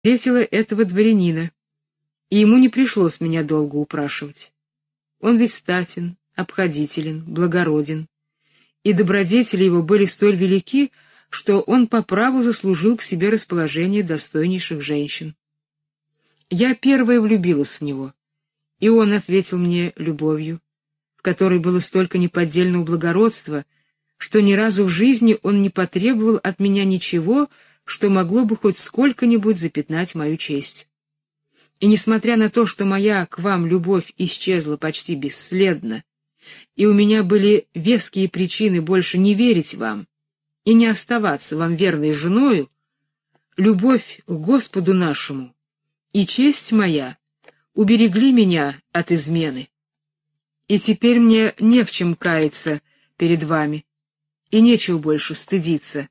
встретила этого дворянина, и ему не пришлось меня долго упрашивать. Он ведь статен, обходителен, благороден, и добродетели его были столь велики, что он по праву заслужил к себе расположение достойнейших женщин. Я первая влюбилась в него, и он ответил мне любовью, в которой было столько неподдельного благородства, что ни разу в жизни он не потребовал от меня ничего, что могло бы хоть сколько-нибудь запятнать мою честь. И несмотря на то, что моя к вам любовь исчезла почти бесследно, и у меня были веские причины больше не верить вам и не оставаться вам верной женою, любовь к Господу нашему и честь моя уберегли меня от измены. И теперь мне не в чем каяться перед вами, и нечего больше стыдиться.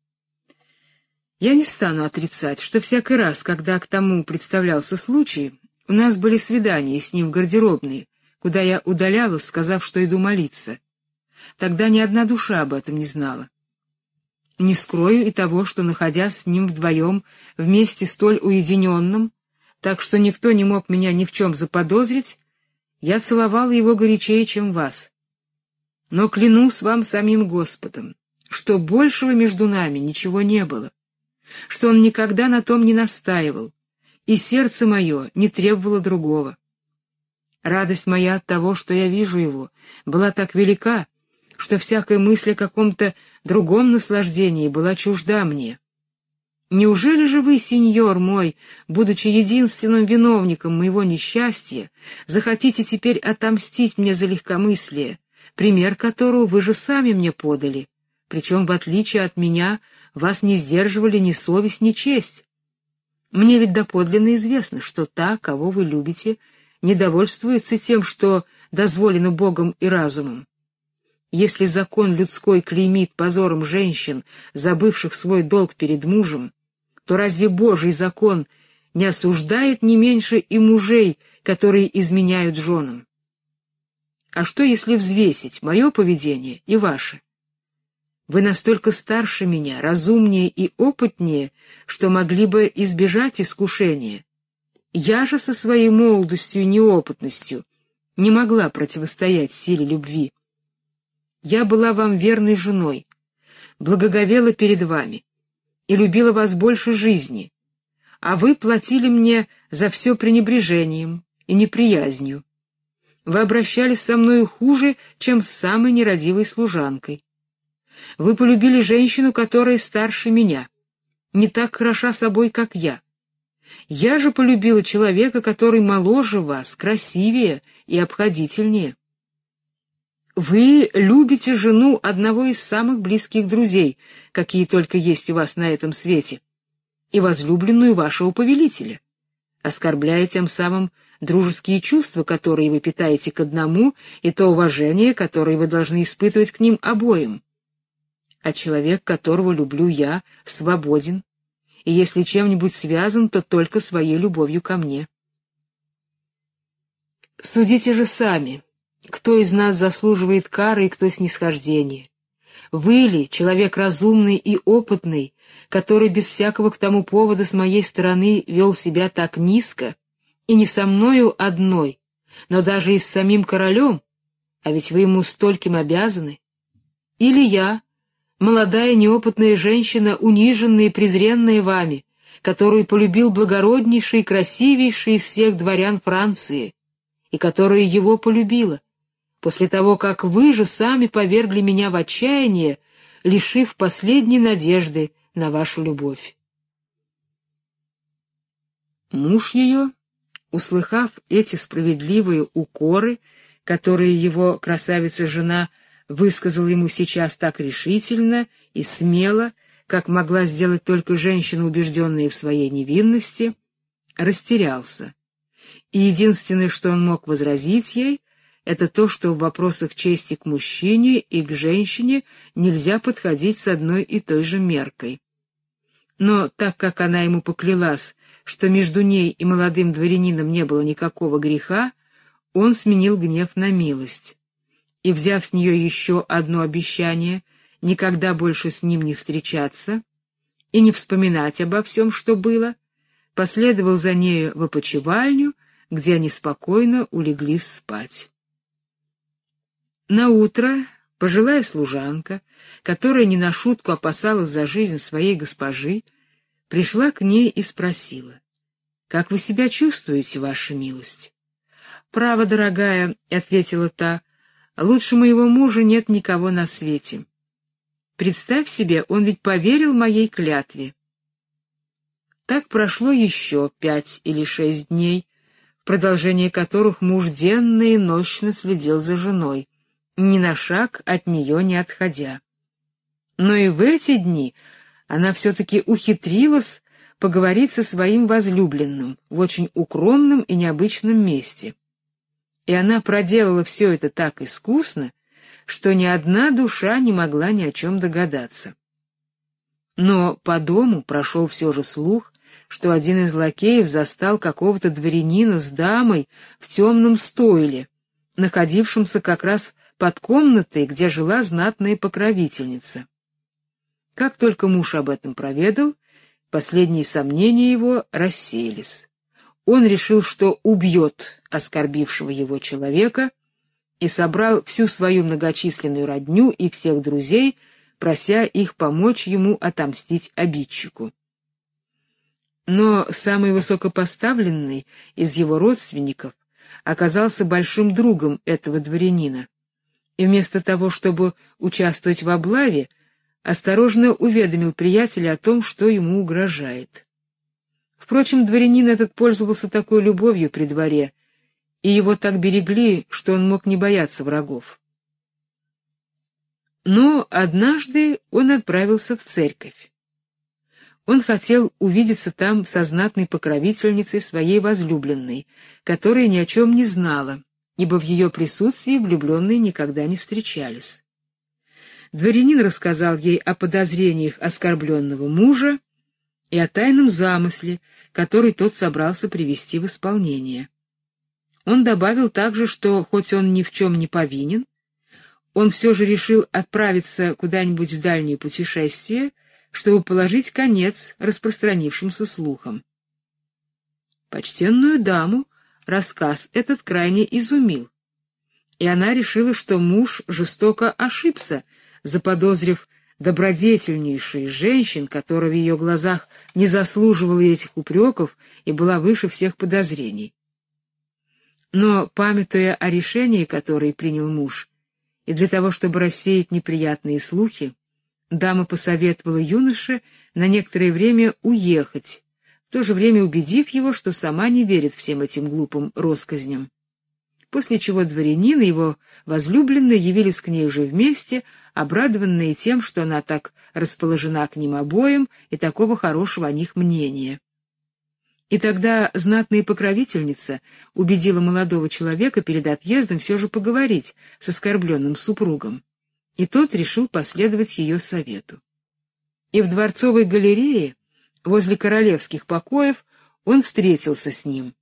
Я не стану отрицать, что всякий раз, когда к тому представлялся случай, у нас были свидания с ним в гардеробной, куда я удалялась, сказав, что иду молиться. Тогда ни одна душа об этом не знала. Не скрою и того, что, находясь с ним вдвоем в месте столь уединенном, так что никто не мог меня ни в чем заподозрить, я целовала его горячее, чем вас. Но клянусь вам самим Господом, что большего между нами ничего не было, что он никогда на том не настаивал, и сердце мое не требовало другого. Радость моя от того, что я вижу его, была так велика, что всякая мысль о каком-то другом наслаждении была чужда мне. Неужели же вы, сеньор мой, будучи единственным виновником моего несчастья, захотите теперь отомстить мне за легкомыслие, пример которого вы же сами мне подали, причем, в отличие от меня, вас не сдерживали ни совесть, ни честь? Мне ведь доподлинно известно, что та, кого вы любите, не довольствуется тем, что дозволено Богом и разумом. Если закон людской клеймит позором женщин, забывших свой долг перед мужем, то разве Божий закон не осуждает не меньше и мужей, которые изменяют женам? А что, если взвесить мое поведение и ваше? Вы настолько старше меня, разумнее и опытнее, что могли бы избежать искушения. Я же со своей молодостью и неопытностью не могла противостоять силе любви. Я была вам верной женой, благоговела перед вами и любила вас больше жизни, а вы платили мне за все пренебрежением и неприязнью. Вы обращались со мною хуже, чем с самой нерадивой служанкой. Вы полюбили женщину, которая старше меня, не так хороша собой, как я. Я же полюбила человека, который моложе вас, красивее и обходительнее. Вы любите жену одного из самых близких друзей, какие только есть у вас на этом свете, и возлюбленную вашего повелителя, оскорбляя тем самым дружеские чувства, которые вы питаете к одному, и то уважение, которое вы должны испытывать к ним обоим. А человек, которого люблю я, свободен, и если чем-нибудь связан, то только своей любовью ко мне. Судите же сами, кто из нас заслуживает кары и кто снисхождения. Вы ли, человек разумный и опытный, который без всякого к тому повода с моей стороны вел себя так низко, и не со мною одной, но даже и с самим королем, а ведь вы ему стольким обязаны? Или я, молодая неопытная женщина, униженная и презренная вами, которую полюбил благороднейший и красивейший из всех дворян Франции, и которая его полюбила, после того, как вы же сами повергли меня в отчаяние, лишив последней надежды на вашу любовь. Муж ее, услыхав эти справедливые укоры, которые его красавица-жена высказала ему сейчас так решительно и смело, как могла сделать только женщина, убежденная в своей невинности, растерялся. И единственное, что он мог возразить ей, это то, что в вопросах чести к мужчине и к женщине нельзя подходить с одной и той же меркой. Но так как она ему поклялась, что между ней и молодым дворянином не было никакого греха, он сменил гнев на милость. И, взяв с нее еще одно обещание никогда больше с ним не встречаться и не вспоминать обо всем, что было, последовал за нею в опочивальню, где они спокойно улеглись спать. Наутро пожилая служанка, которая не на шутку опасалась за жизнь своей госпожи, пришла к ней и спросила: «Как вы себя чувствуете, ваша милость?» «Право, дорогая», — ответила та, — «лучше моего мужа нет никого на свете. Представь себе, он ведь поверил моей клятве». Так прошло еще 5 или 6 дней, в продолжение которых муж денно и нощно следил за женой, ни на шаг от нее не отходя. Но и в эти дни она все-таки ухитрилась поговорить со своим возлюбленным в очень укромном и необычном месте. И она проделала все это так искусно, что ни одна душа не могла ни о чем догадаться. Но по дому прошел все же слух, что один из лакеев застал какого-то дворянина с дамой в темном стойле, находившемся как раз под комнатой, где жила знатная покровительница. Как только муж об этом проведал, последние сомнения его рассеялись. Он решил, что убьет оскорбившего его человека, и собрал всю свою многочисленную родню и всех друзей, прося их помочь ему отомстить обидчику. Но самый высокопоставленный из его родственников оказался большим другом этого дворянина, и вместо того, чтобы участвовать в облаве, осторожно уведомил приятеля о том, что ему угрожает. Впрочем, дворянин этот пользовался такой любовью при дворе, и его так берегли, что он мог не бояться врагов. Но однажды он отправился в церковь. Он хотел увидеться там со знатной покровительницей своей возлюбленной, которая ни о чем не знала, ибо в ее присутствии влюбленные никогда не встречались. Дворянин рассказал ей о подозрениях оскорбленного мужа и о тайном замысле, который тот собрался привести в исполнение. Он добавил также, что, хоть он ни в чем не повинен, он все же решил отправиться куда-нибудь в дальнее путешествие, чтобы положить конец распространившимся слухам. Почтенную даму рассказ этот крайне изумил, и она решила, что муж жестоко ошибся, заподозрив добродетельнейшую из женщин, которая в ее глазах не заслуживала этих упреков и была выше всех подозрений. Но, памятуя о решении, которое принял муж, и для того, чтобы рассеять неприятные слухи, дама посоветовала юноше на некоторое время уехать, в то же время убедив его, что сама не верит всем этим глупым россказням. После чего дворянин и его возлюбленная явились к ней уже вместе, обрадованные тем, что она так расположена к ним обоим и такого хорошего о них мнения. И тогда знатная покровительница убедила молодого человека перед отъездом все же поговорить с оскорбленным супругом, и тот решил последовать ее совету. И в дворцовой галерее, возле королевских покоев, он встретился с ним.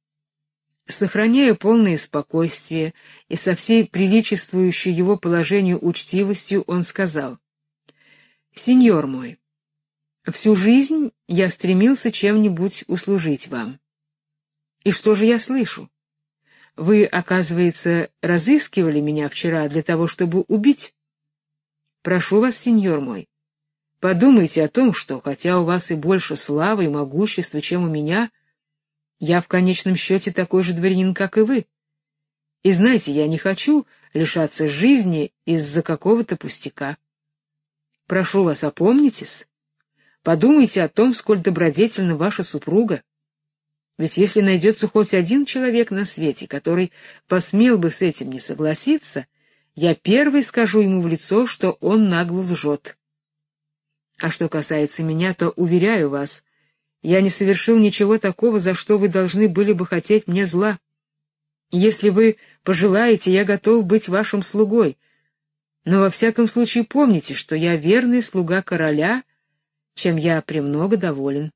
Сохраняя полное спокойствие и со всей приличествующей его положению учтивостью, он сказал: «Сеньор мой, всю жизнь я стремился чем-нибудь услужить вам. И что же я слышу? Вы, оказывается, разыскивали меня вчера для того, чтобы убить? Прошу вас, сеньор мой, подумайте о том, что, хотя у вас и больше славы и могущества, чем у меня, я в конечном счете такой же дворянин, как и вы. И знаете, я не хочу лишаться жизни из-за какого-то пустяка. Прошу вас, опомнитесь. Подумайте о том, сколь добродетельна ваша супруга. Ведь если найдется хоть один человек на свете, который посмел бы с этим не согласиться, я первый скажу ему в лицо, что он нагло лжет. А что касается меня, то, уверяю вас, я не совершил ничего такого, за что вы должны были бы хотеть мне зла. Если вы пожелаете, я готов быть вашим слугой, но во всяком случае помните, что я верный слуга короля, чем я премного доволен».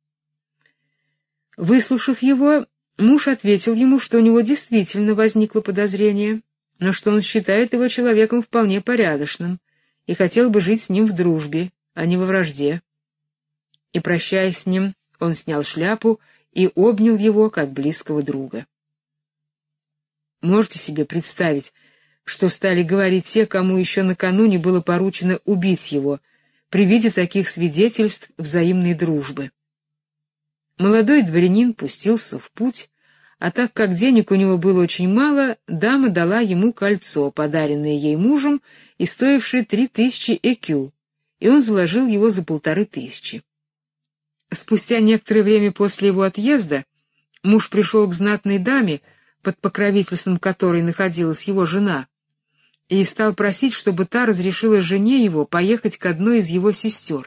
Выслушав его, муж ответил ему, что у него действительно возникло подозрение, но что он считает его человеком вполне порядочным и хотел бы жить с ним в дружбе, а не во вражде. И, прощаясь с ним, Он снял шляпу и обнял его как близкого друга. Можете себе представить, что стали говорить те, кому еще накануне было поручено убить его, при виде таких свидетельств взаимной дружбы. Молодой дворянин пустился в путь, а так как денег у него было очень мало, дама дала ему кольцо, подаренное ей мужем и стоившее 3000 экю, и он заложил его за 1500. Спустя некоторое время после его отъезда муж пришел к знатной даме, под покровительством которой находилась его жена, и стал просить, чтобы та разрешила жене его поехать к одной из его сестер.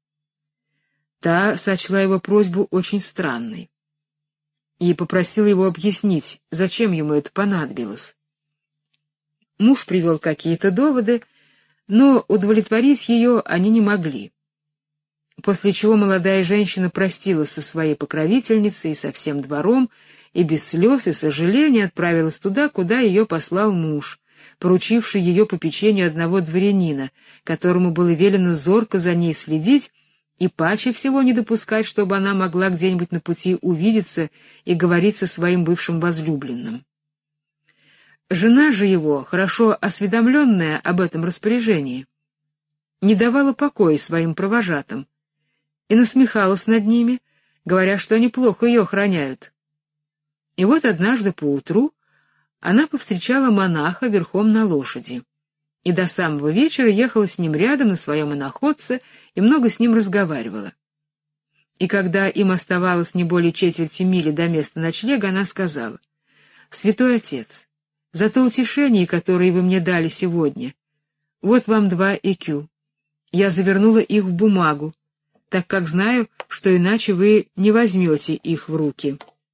Та сочла его просьбу очень странной и попросила его объяснить, зачем ему это понадобилось. Муж привел какие-то доводы, но удовлетворить ее они не могли. После чего молодая женщина простилась со своей покровительницей и со всем двором, и без слез и сожаления отправилась туда, куда ее послал муж, поручивший ее попечению одного дворянина, которому было велено зорко за ней следить и паче всего не допускать, чтобы она могла где-нибудь на пути увидеться и говорить со своим бывшим возлюбленным. Жена же его, хорошо осведомленная об этом распоряжении, не давала покоя своим провожатым и насмехалась над ними, говоря, что они плохо ее охраняют. И вот однажды поутру она повстречала монаха верхом на лошади, и до самого вечера ехала с ним рядом на своем иноходце и много с ним разговаривала. И когда им оставалось не более четверти мили до места ночлега, она сказала: «Святой отец, за то утешение, которое вы мне дали сегодня, вот вам 2 экю. Я завернула их в бумагу, так как знаю, что иначе вы не возьмете их в руки».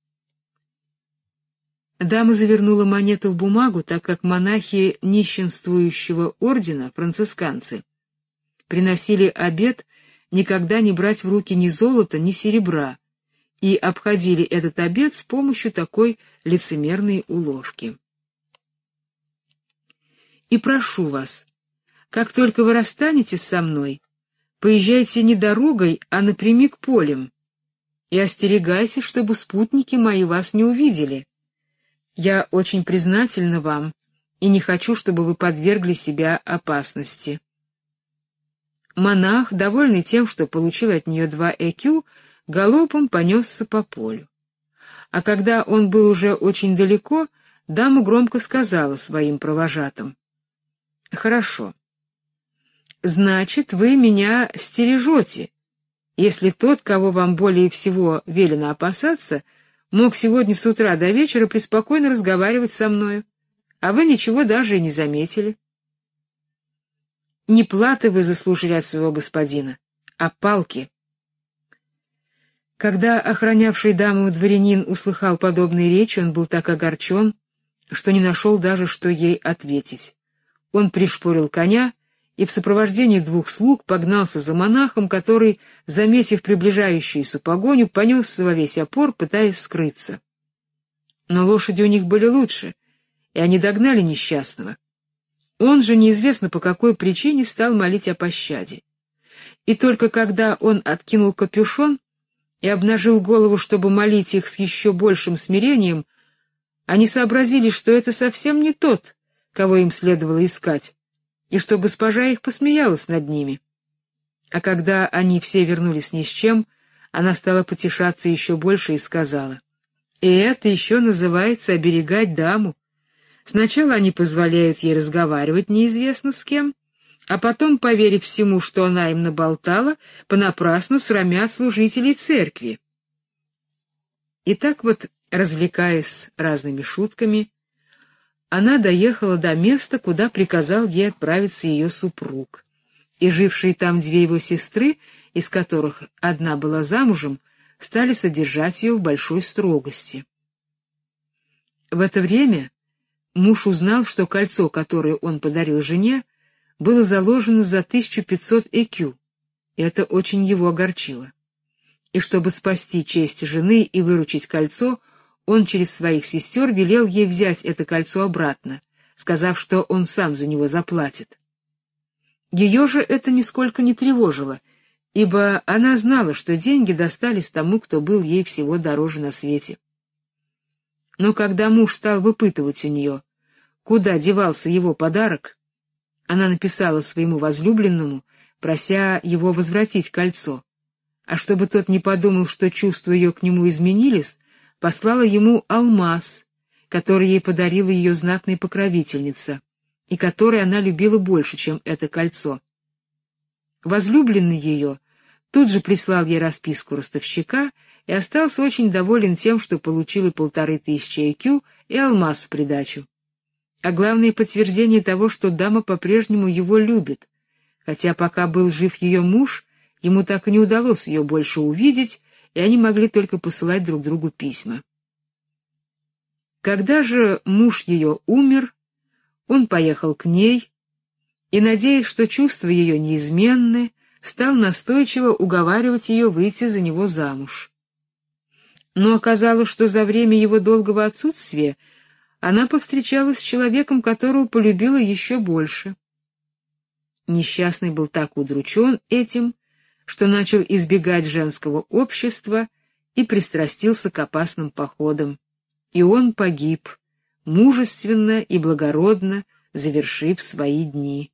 Дама завернула монету в бумагу, так как монахи нищенствующего ордена, францисканцы, приносили обет никогда не брать в руки ни золота, ни серебра, и обходили этот обет с помощью такой лицемерной уловки. «И прошу вас, как только вы расстанетесь со мной, поезжайте не дорогой, а напрямик полем, и остерегайтесь, чтобы спутники мои вас не увидели. Я очень признательна вам и не хочу, чтобы вы подвергли себя опасности». Монах, довольный тем, что получил от нее 2 экю, галопом понесся по полю. А когда он был уже очень далеко, дама громко сказала своим провожатым: «Хорошо. Значит, вы меня стережете, если тот, кого вам более всего велено опасаться, мог сегодня с утра до вечера преспокойно разговаривать со мною, а вы ничего даже и не заметили. Не платы вы заслужили от своего господина, а палки». Когда охранявший даму дворянин услыхал подобные речи, он был так огорчен, что не нашел даже, что ей ответить. Он пришпорил коня и в сопровождении 2 слуг погнался за монахом, который, заметив приближающуюся погоню, понесся во весь опор, пытаясь скрыться. Но лошади у них были лучше, и они догнали несчастного. Он же, неизвестно по какой причине, стал молить о пощаде. И только когда он откинул капюшон и обнажил голову, чтобы молить их с еще большим смирением, они сообразили, что это совсем не тот, кого им следовало искать, и что госпожа их посмеялась над ними. А когда они все вернулись ни с чем, она стала потешаться еще больше и сказала: «И это еще называется оберегать даму. Сначала они позволяют ей разговаривать неизвестно с кем, а потом, поверив всему, что она им наболтала, понапрасну срамят служителей церкви». И так вот, развлекаясь разными шутками, она доехала до места, куда приказал ей отправиться ее супруг, и жившие там 2 его сестры, из которых одна была замужем, стали содержать ее в большой строгости. В это время муж узнал, что кольцо, которое он подарил жене, было заложено за 1500 экю, и это очень его огорчило. И чтобы спасти честь жены и выручить кольцо, он через своих сестер велел ей взять это кольцо обратно, сказав, что он сам за него заплатит. Ее же это нисколько не тревожило, ибо она знала, что деньги достались тому, кто был ей всего дороже на свете. Но когда муж стал выпытывать у нее, куда девался его подарок, она написала своему возлюбленному, прося его возвратить кольцо, а чтобы тот не подумал, что чувства ее к нему изменились, послала ему алмаз, который ей подарила ее знатная покровительница, и который она любила больше, чем это кольцо. Возлюбленный ее тут же прислал ей расписку ростовщика и остался очень доволен тем, что получил и 1500 IQ, и алмаз в придачу. А главное подтверждение того, что дама по-прежнему его любит, хотя пока был жив ее муж, ему так и не удалось ее больше увидеть, и они могли только посылать друг другу письма. Когда же муж ее умер, он поехал к ней и, надеясь, что чувства ее неизменны, стал настойчиво уговаривать ее выйти за него замуж. Но оказалось, что за время его долгого отсутствия она повстречалась с человеком, которого полюбила еще больше. Несчастный был так удручен этим, что начал избегать женского общества и пристрастился к опасным походам, и он погиб, мужественно и благородно завершив свои дни.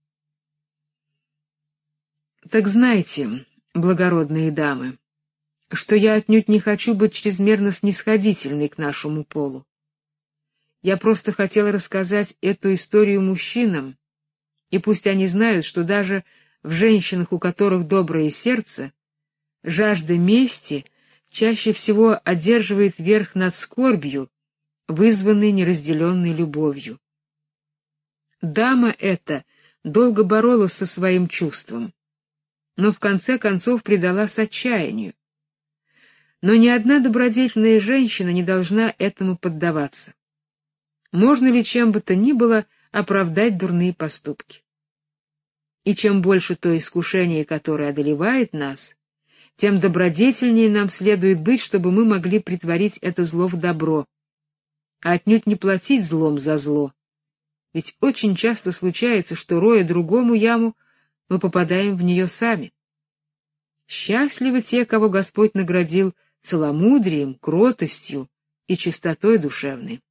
Так знайте, благородные дамы, что я отнюдь не хочу быть чрезмерно снисходительной к нашему полу. Я просто хотела рассказать эту историю мужчинам, и пусть они знают, что даже в женщинах, у которых доброе сердце, жажда мести чаще всего одерживает верх над скорбью, вызванной неразделенной любовью. Дама эта долго боролась со своим чувством, но в конце концов предалась отчаянию. Но ни одна добродетельная женщина не должна этому поддаваться. Можно ли чем бы то ни было оправдать дурные поступки? И чем больше то искушение, которое одолевает нас, тем добродетельнее нам следует быть, чтобы мы могли претворить это зло в добро, а отнюдь не платить злом за зло. Ведь очень часто случается, что, роя другому яму, мы попадаем в нее сами. Счастливы те, кого Господь наградил целомудрием, кротостью и чистотой душевной.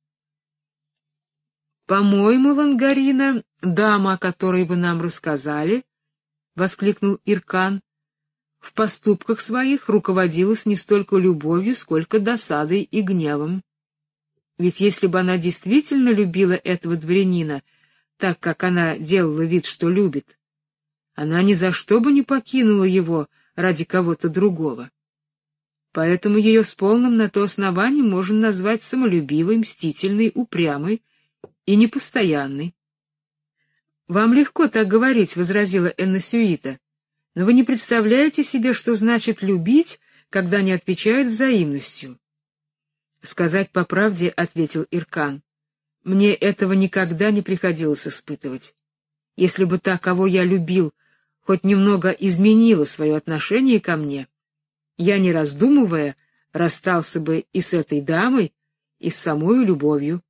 «По-моему, Лангарина, дама, о которой вы нам рассказали, — воскликнул Иркан, — в поступках своих руководилась не столько любовью, сколько досадой и гневом. Ведь если бы она действительно любила этого дворянина, так как она делала вид, что любит, она ни за что бы не покинула его ради кого-то другого. Поэтому ее с полным на то основанием можно назвать самолюбивой, мстительной, упрямой и непостоянной. «Вам легко так говорить», — возразила Энносюита, — «но вы не представляете себе, что значит любить, когда не отвечают взаимностью». «Сказать по правде», — ответил Иркан, — «мне этого никогда не приходилось испытывать. Если бы та, кого я любил, хоть немного изменила свое отношение ко мне, я, не раздумывая, расстался бы и с этой дамой, и с самой любовью».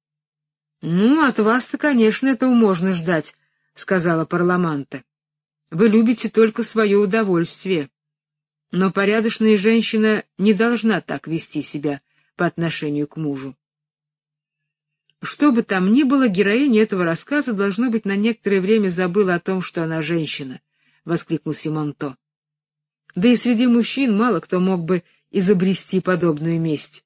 «Ну, от вас-то, конечно, этого можно ждать», — сказала Парламанта. «Вы любите только свое удовольствие. Но порядочная женщина не должна так вести себя по отношению к мужу». Что бы там ни было, героиня этого рассказа, должно быть, на некоторое время забыла о том, что она женщина, — воскликнул Симонто. Да и среди мужчин мало кто мог бы изобрести подобную месть.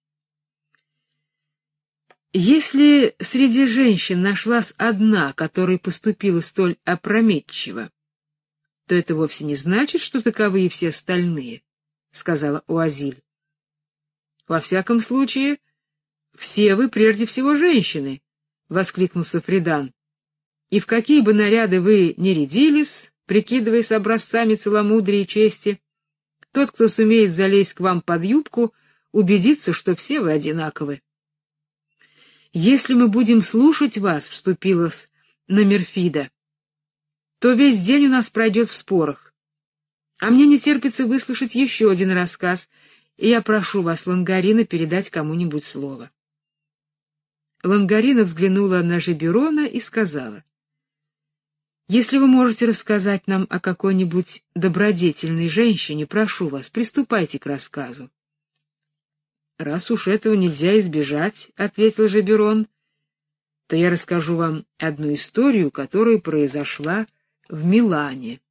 Если среди женщин нашлась одна, которая поступила столь опрометчиво, то это вовсе не значит, что таковы и все остальные, — сказала Уазиль. Во всяком случае, все вы прежде всего женщины, — воскликнул Сафридан. И в какие бы наряды вы ни рядились, прикидываясь образцами целомудрия и чести, тот, кто сумеет залезть к вам под юбку, убедится, что все вы одинаковы. «Если мы будем слушать вас», — вступилась Номерфида, — «то весь день у нас пройдет в спорах. А мне не терпится выслушать еще один рассказ, и я прошу вас, Лангарина, передать кому-нибудь слово». Лангарина взглянула на Жеберона и сказала: Если вы можете рассказать нам о какой-нибудь добродетельной женщине, прошу вас, приступайте к рассказу. Раз уж этого нельзя избежать, ответил Жаберон, то я расскажу вам одну историю, которая произошла в Милане.